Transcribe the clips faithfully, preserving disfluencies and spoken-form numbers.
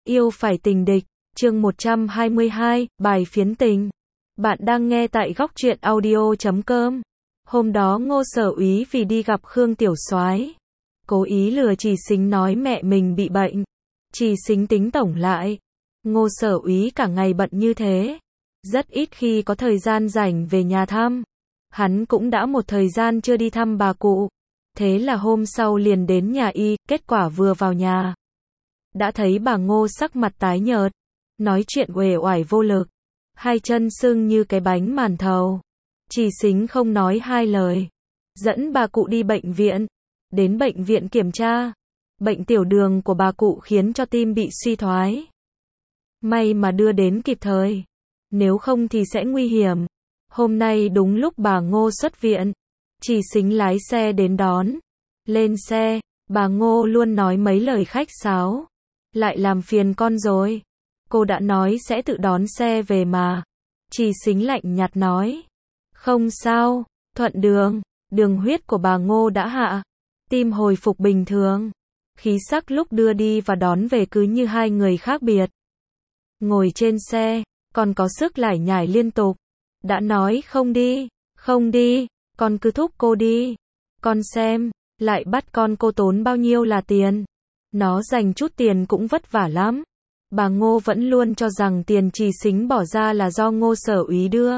yêu phải tình địch, chương một trăm hai mươi hai, bài phiến tình. Bạn đang nghe tại góc truyện audio chấm com. Hôm đó Ngô Sở Úy vì đi gặp Khương Tiểu Soái, cố ý lừa Trì Xính nói mẹ mình bị bệnh. Trì Xính tính tổng lại, Ngô Sở Úy cả ngày bận như thế, rất ít khi có thời gian rảnh về nhà thăm. Hắn cũng đã một thời gian chưa đi thăm bà cụ. Thế là hôm sau liền đến nhà y, kết quả vừa vào nhà, đã thấy bà Ngô sắc mặt tái nhợt, nói chuyện uể oải vô lực, hai chân sưng như cái bánh màn thầu. Trì Xính không nói hai lời, dẫn bà cụ đi bệnh viện. Đến bệnh viện kiểm tra, bệnh tiểu đường của bà cụ khiến cho tim bị suy thoái. May mà đưa đến kịp thời, nếu không thì sẽ nguy hiểm. Hôm nay đúng lúc bà Ngô xuất viện, Trì Xính lái xe đến đón. Lên xe, bà Ngô luôn nói mấy lời khách sáo. Lại làm phiền con rồi. Cô đã nói sẽ tự đón xe về mà. Trì Xính lạnh nhạt nói. Không sao, thuận đường. Đường huyết của bà Ngô đã hạ, tim hồi phục bình thường. Khí sắc lúc đưa đi và đón về cứ như hai người khác biệt. Ngồi trên xe, còn có sức lải nhải liên tục. Đã nói không đi, không đi, con cứ thúc cô đi. Con xem, lại bắt con cô tốn bao nhiêu là tiền. Nó dành chút tiền cũng vất vả lắm. Bà Ngô vẫn luôn cho rằng tiền Trì Xính bỏ ra là do Ngô Sở Úy đưa.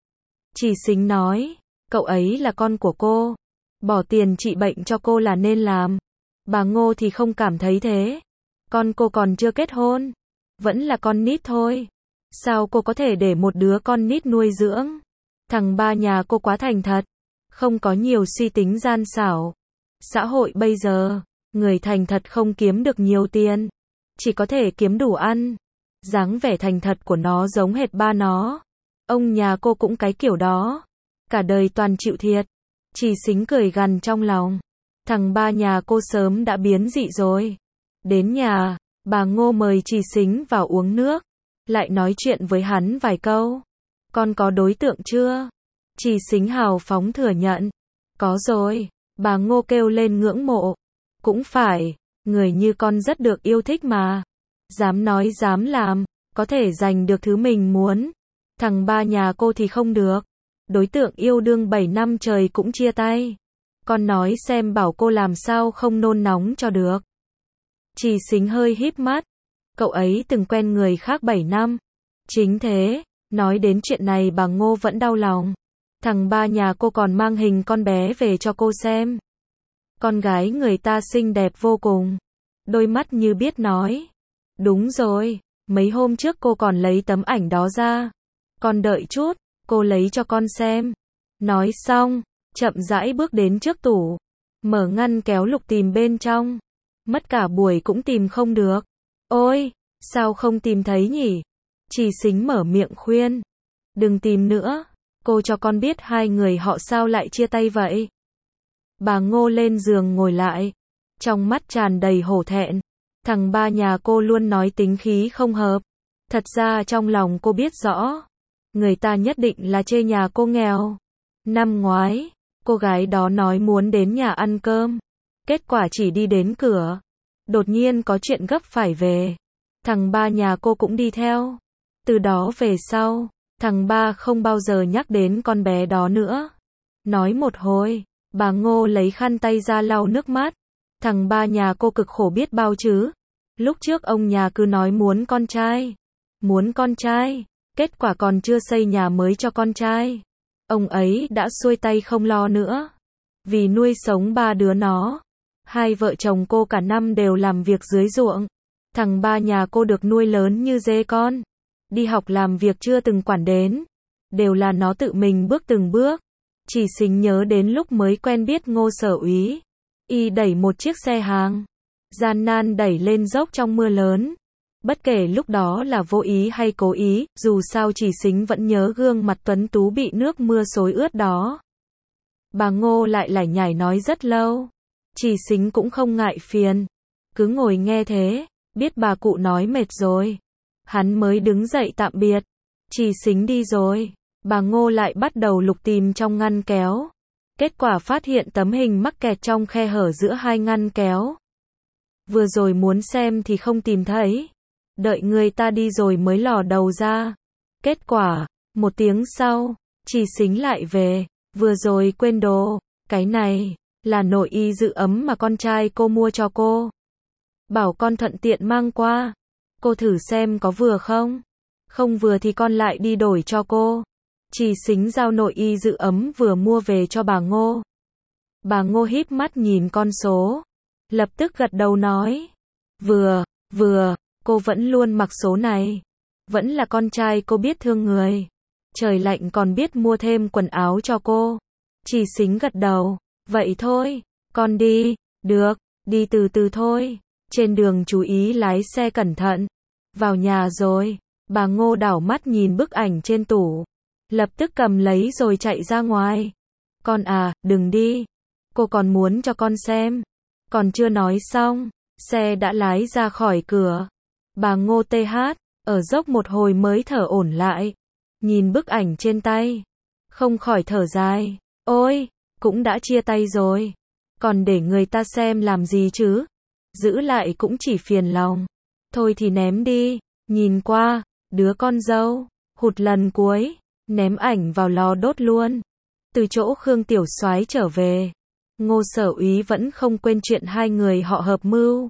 Trì Xính nói, cậu ấy là con của cô, bỏ tiền trị bệnh cho cô là nên làm. Bà Ngô thì không cảm thấy thế. Con cô còn chưa kết hôn, vẫn là con nít thôi. Sao cô có thể để một đứa con nít nuôi dưỡng? Thằng ba nhà cô quá thành thật, không có nhiều suy tính gian xảo. Xã hội bây giờ, người thành thật không kiếm được nhiều tiền, chỉ có thể kiếm đủ ăn. Dáng vẻ thành thật của nó giống hệt ba nó. Ông nhà cô cũng cái kiểu đó, cả đời toàn chịu thiệt. Trì Xính cười gằn trong lòng, thằng ba nhà cô sớm đã biến dị rồi. Đến nhà, bà Ngô mời Trì Xính vào uống nước, lại nói chuyện với hắn vài câu. Con có đối tượng chưa? Trì Xính hào phóng thừa nhận. Có rồi. Bà Ngô kêu lên ngưỡng mộ. Cũng phải, người như con rất được yêu thích mà. Dám nói dám làm, có thể giành được thứ mình muốn. Thằng ba nhà cô thì không được. Đối tượng yêu đương bảy năm trời cũng chia tay. Con nói xem bảo cô làm sao không nôn nóng cho được. Trì Xính hơi híp mắt. Cậu ấy từng quen người khác bảy năm. Chính thế, nói đến chuyện này bà Ngô vẫn đau lòng. Thằng ba nhà cô còn mang hình con bé về cho cô xem. Con gái người ta xinh đẹp vô cùng. Đôi mắt như biết nói. Đúng rồi, mấy hôm trước cô còn lấy tấm ảnh đó ra. Con đợi chút, cô lấy cho con xem. Nói xong, chậm rãi bước đến trước tủ, mở ngăn kéo lục tìm bên trong. Mất cả buổi cũng tìm không được. Ôi, sao không tìm thấy nhỉ? Trì Xính mở miệng khuyên. Đừng tìm nữa, cô cho con biết hai người họ sao lại chia tay vậy. Bà Ngô lên giường ngồi lại, trong mắt tràn đầy hổ thẹn. Thằng ba nhà cô luôn nói tính khí không hợp. Thật ra trong lòng cô biết rõ, người ta nhất định là chê nhà cô nghèo. Năm ngoái, cô gái đó nói muốn đến nhà ăn cơm. Kết quả chỉ đi đến cửa, đột nhiên có chuyện gấp phải về. Thằng ba nhà cô cũng đi theo. Từ đó về sau, thằng ba không bao giờ nhắc đến con bé đó nữa. Nói một hồi, bà Ngô lấy khăn tay ra lau nước mắt. Thằng ba nhà cô cực khổ biết bao chứ. Lúc trước ông nhà cứ nói muốn con trai. Muốn con trai. Kết quả còn chưa xây nhà mới cho con trai. Ông ấy đã xuôi tay không lo nữa. Vì nuôi sống ba đứa nó, hai vợ chồng cô cả năm đều làm việc dưới ruộng. Thằng ba nhà cô được nuôi lớn như dê con. Đi học làm việc chưa từng quản đến. Đều là nó tự mình bước từng bước. Trì Xính nhớ đến lúc mới quen biết Ngô Sở Úy. Y đẩy một chiếc xe hàng, gian nan đẩy lên dốc trong mưa lớn. Bất kể lúc đó là vô ý hay cố ý, dù sao Trì Xính vẫn nhớ gương mặt tuấn tú bị nước mưa xối ướt đó. Bà Ngô lại lải nhải nói rất lâu. Trì Xính cũng không ngại phiền, cứ ngồi nghe thế. Biết bà cụ nói mệt rồi, hắn mới đứng dậy tạm biệt. Trì Xính đi rồi, bà Ngô lại bắt đầu lục tìm trong ngăn kéo. Kết quả phát hiện tấm hình mắc kẹt trong khe hở giữa hai ngăn kéo. Vừa rồi muốn xem thì không tìm thấy. đợi người ta đi rồi mới lò đầu ra. Kết quả, một tiếng sau, Trì Xính lại về, vừa rồi quên đồ, cái này, là nội y giữ ấm mà con trai cô mua cho cô. Bảo con thuận tiện mang qua, cô thử xem có vừa không, không vừa thì con lại đi đổi cho cô. Trì Xính giao nội y giữ ấm vừa mua về cho bà Ngô. Bà Ngô híp mắt nhìn con số, lập tức gật đầu nói, vừa, vừa, cô vẫn luôn mặc số này, vẫn là con trai cô biết thương người, trời lạnh còn biết mua thêm quần áo cho cô. Trì Xính gật đầu, vậy thôi, con đi, được, đi từ từ thôi, trên đường chú ý lái xe cẩn thận. Vào nhà rồi, bà Ngô đảo mắt nhìn bức ảnh trên tủ, lập tức cầm lấy rồi chạy ra ngoài. Con à, đừng đi, cô còn muốn cho con xem. Còn chưa nói xong, xe đã lái ra khỏi cửa. Bà Ngô tê hát, ở dốc một hồi mới thở ổn lại, nhìn bức ảnh trên tay, không khỏi thở dài, ôi, cũng đã chia tay rồi, còn để người ta xem làm gì chứ, giữ lại cũng chỉ phiền lòng, thôi thì ném đi. Nhìn qua, đứa con dâu, hụt lần cuối, ném ảnh vào lò đốt luôn. Từ chỗ Khương Tiểu Soái trở về, Ngô Sở Úy vẫn không quên chuyện hai người họ hợp mưu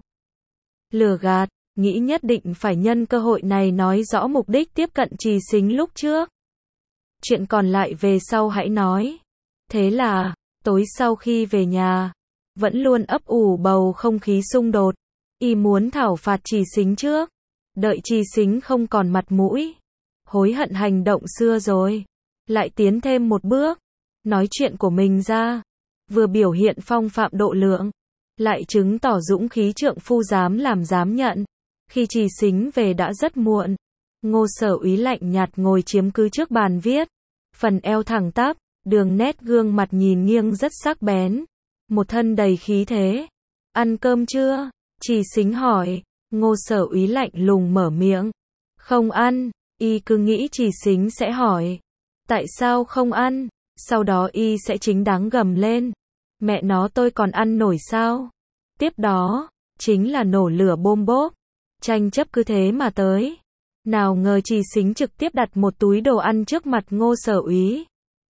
lừa gạt, nghĩ nhất định phải nhân cơ hội này nói rõ mục đích tiếp cận Trì Xính lúc trước. Chuyện còn lại về sau hãy nói. Thế là, tối sau khi về nhà, vẫn luôn ấp ủ bầu không khí xung đột, y muốn thảo phạt Trì Xính trước, đợi Trì Xính không còn mặt mũi, hối hận hành động xưa rồi, lại tiến thêm một bước, nói chuyện của mình ra, vừa biểu hiện phong phạm độ lượng, lại chứng tỏ dũng khí trượng phu dám làm dám nhận. Khi Trì Xính về đã rất muộn, Ngô Sở Úy lạnh nhạt ngồi chiếm cứ trước bàn viết, phần eo thẳng tắp, đường nét gương mặt nhìn nghiêng rất sắc bén, một thân đầy khí thế. Ăn cơm chưa? Trì Xính hỏi. Ngô Sở Úy lạnh lùng mở miệng, không ăn. Y cứ nghĩ Trì Xính sẽ hỏi, tại sao không ăn? Sau đó y sẽ chính đáng gầm lên, mẹ nó tôi còn ăn nổi sao? Tiếp đó, chính là nổ lửa bôm bốp, tranh chấp cứ thế mà tới. Nào ngờ Trì Xính trực tiếp đặt một túi đồ ăn trước mặt Ngô Sở Úy.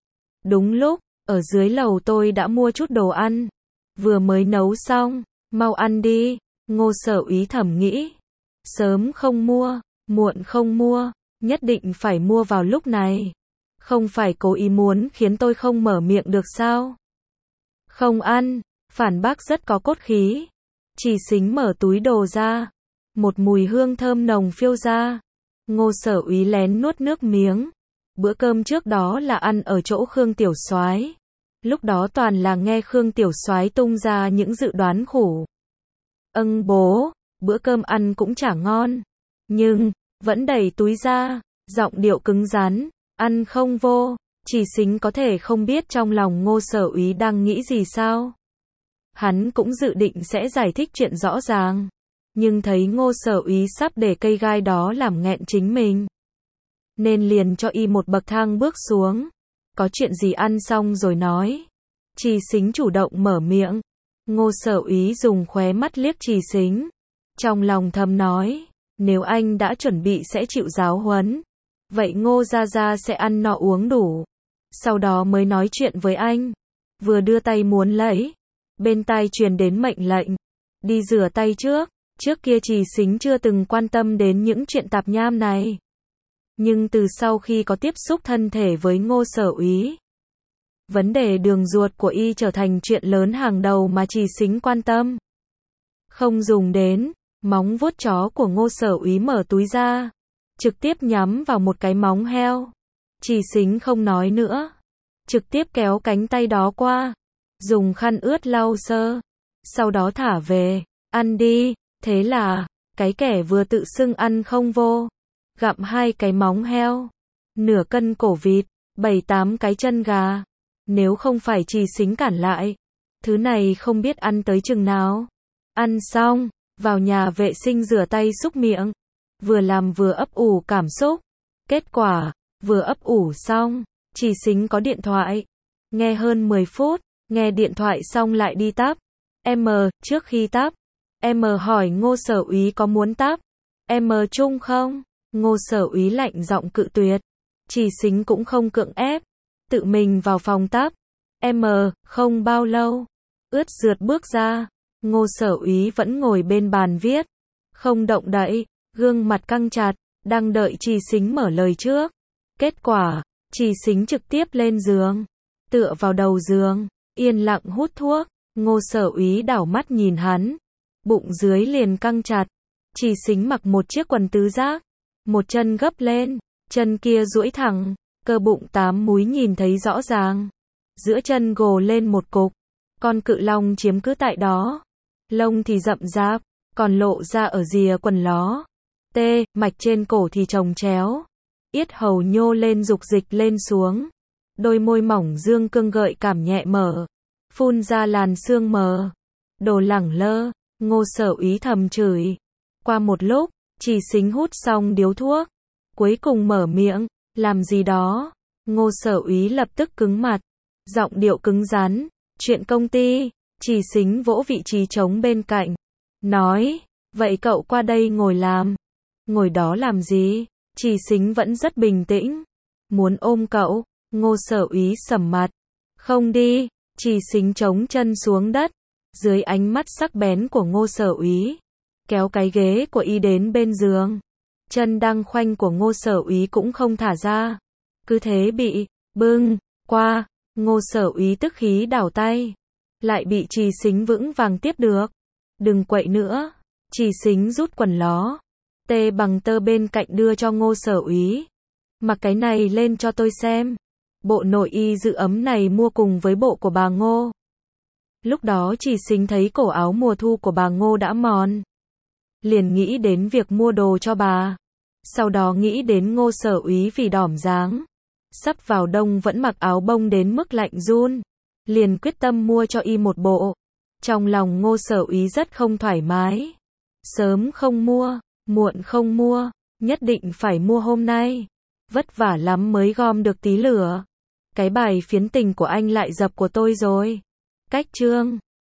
Đúng lúc, ở dưới lầu tôi đã mua chút đồ ăn, vừa mới nấu xong, mau ăn đi. Ngô Sở Úy thầm nghĩ, sớm không mua, muộn không mua, nhất định phải mua vào lúc này. Không phải cố ý muốn khiến tôi không mở miệng được sao? Không ăn, phản bác rất có cốt khí. Trì Xính mở túi đồ ra, một mùi hương thơm nồng phiêu ra. Ngô Sở Úy lén nuốt nước miếng. Bữa cơm trước đó là ăn ở chỗ Khương Tiểu Soái. Lúc đó toàn là nghe Khương Tiểu Soái tung ra những dự đoán khủng. Âng bố, bữa cơm ăn cũng chả ngon, nhưng vẫn đẩy túi ra, giọng điệu cứng rắn, ăn không vô. Trì Xính có thể không biết trong lòng Ngô Sở Úy đang nghĩ gì sao? Hắn cũng dự định sẽ giải thích chuyện rõ ràng, nhưng thấy Ngô Sở Úy sắp để cây gai đó làm nghẹn chính mình, nên liền cho y một bậc thang bước xuống. Có chuyện gì ăn xong rồi nói. Trì Xính chủ động mở miệng. Ngô Sở Úy dùng khóe mắt liếc Trì Xính, trong lòng thầm nói, nếu anh đã chuẩn bị sẽ chịu giáo huấn, vậy Ngô gia gia sẽ ăn no uống đủ, sau đó mới nói chuyện với anh. Vừa đưa tay muốn lấy, bên tai truyền đến mệnh lệnh, đi rửa tay trước. Trước kia Trì Xính chưa từng quan tâm đến những chuyện tạp nham này, nhưng từ sau khi có tiếp xúc thân thể với Ngô Sở Úy, vấn đề đường ruột của y trở thành chuyện lớn hàng đầu mà Trì Xính quan tâm. Không dùng đến, móng vuốt chó của Ngô Sở Úy mở túi ra, trực tiếp nhắm vào một cái móng heo. Trì Xính không nói nữa, trực tiếp kéo cánh tay đó qua, dùng khăn ướt lau sơ, sau đó thả về, ăn đi. Thế là, cái kẻ vừa tự xưng ăn không vô, gặm hai cái móng heo, nửa cân cổ vịt, bảy tám cái chân gà. Nếu không phải Trì Xính cản lại, thứ này không biết ăn tới chừng nào. Ăn xong, vào nhà vệ sinh rửa tay súc miệng, vừa làm vừa ấp ủ cảm xúc. Kết quả, vừa ấp ủ xong, Trì Xính có điện thoại. Nghe hơn mười phút, nghe điện thoại xong lại đi tắm. Em, trước khi tắm, em hỏi Ngô Sở Úy có muốn tắm. Em mờ chung không? Ngô Sở Úy lạnh giọng cự tuyệt. Trì Xính cũng không cưỡng ép, tự mình vào phòng tắm. Em không bao lâu, ướt rượt bước ra, Ngô Sở Úy vẫn ngồi bên bàn viết, không động đậy, gương mặt căng chặt, đang đợi Trì Xính mở lời trước. Kết quả, Trì Xính trực tiếp lên giường, tựa vào đầu giường, yên lặng hút thuốc. Ngô Sở Úy đảo mắt nhìn hắn, bụng dưới liền căng chặt. Trì Xính mặc một chiếc quần tứ giác, một chân gấp lên, chân kia duỗi thẳng, cơ bụng tám múi nhìn thấy rõ ràng. Giữa chân gồ lên một cục, con cự long chiếm cứ tại đó. Lông thì rậm rạp, còn lộ ra ở rìa quần ló. Tê, mạch trên cổ thì chồng chéo. Yết hầu nhô lên dục dịch lên xuống. Đôi môi mỏng dương cương gợi cảm nhẹ mở, phun ra làn sương mờ. Đồ lẳng lơ, Ngô Sở Úy thầm chửi. Qua một lúc, Trì Xính hút xong điếu thuốc, cuối cùng mở miệng, làm gì đó. Ngô Sở Úy lập tức cứng mặt, giọng điệu cứng rắn, chuyện công ty. Trì Xính vỗ vị trí trống bên cạnh, nói, vậy cậu qua đây ngồi làm. Ngồi đó làm gì? Trì Xính vẫn rất bình tĩnh, muốn ôm cậu. Ngô Sở Úy sầm mặt, không đi. Trì Xính chống chân xuống đất, dưới ánh mắt sắc bén của Ngô Sở Úy, kéo cái ghế của y đến bên giường. Chân đang khoanh của Ngô Sở Úy cũng không thả ra, cứ thế bị bưng qua. Ngô Sở Úy tức khí đảo tay, lại bị Trì Xính vững vàng tiếp được. Đừng quậy nữa. Trì Xính rút quần ló tê bằng tơ bên cạnh đưa cho Ngô Sở Úy. Mặc cái này lên cho tôi xem. Bộ nội y giữ ấm này mua cùng với bộ của bà Ngô. Lúc đó Trì Xính thấy cổ áo mùa thu của bà Ngô đã mòn, liền nghĩ đến việc mua đồ cho bà. Sau đó nghĩ đến Ngô Sở Úy vì đỏm dáng, sắp vào đông vẫn mặc áo bông đến mức lạnh run, liền quyết tâm mua cho y một bộ. Trong lòng Ngô Sở Úy rất không thoải mái. Sớm không mua, muộn không mua, nhất định phải mua hôm nay. Vất vả lắm mới gom được tí lửa. Cái bài phiến tình của anh lại dập của tôi rồi. Cách chương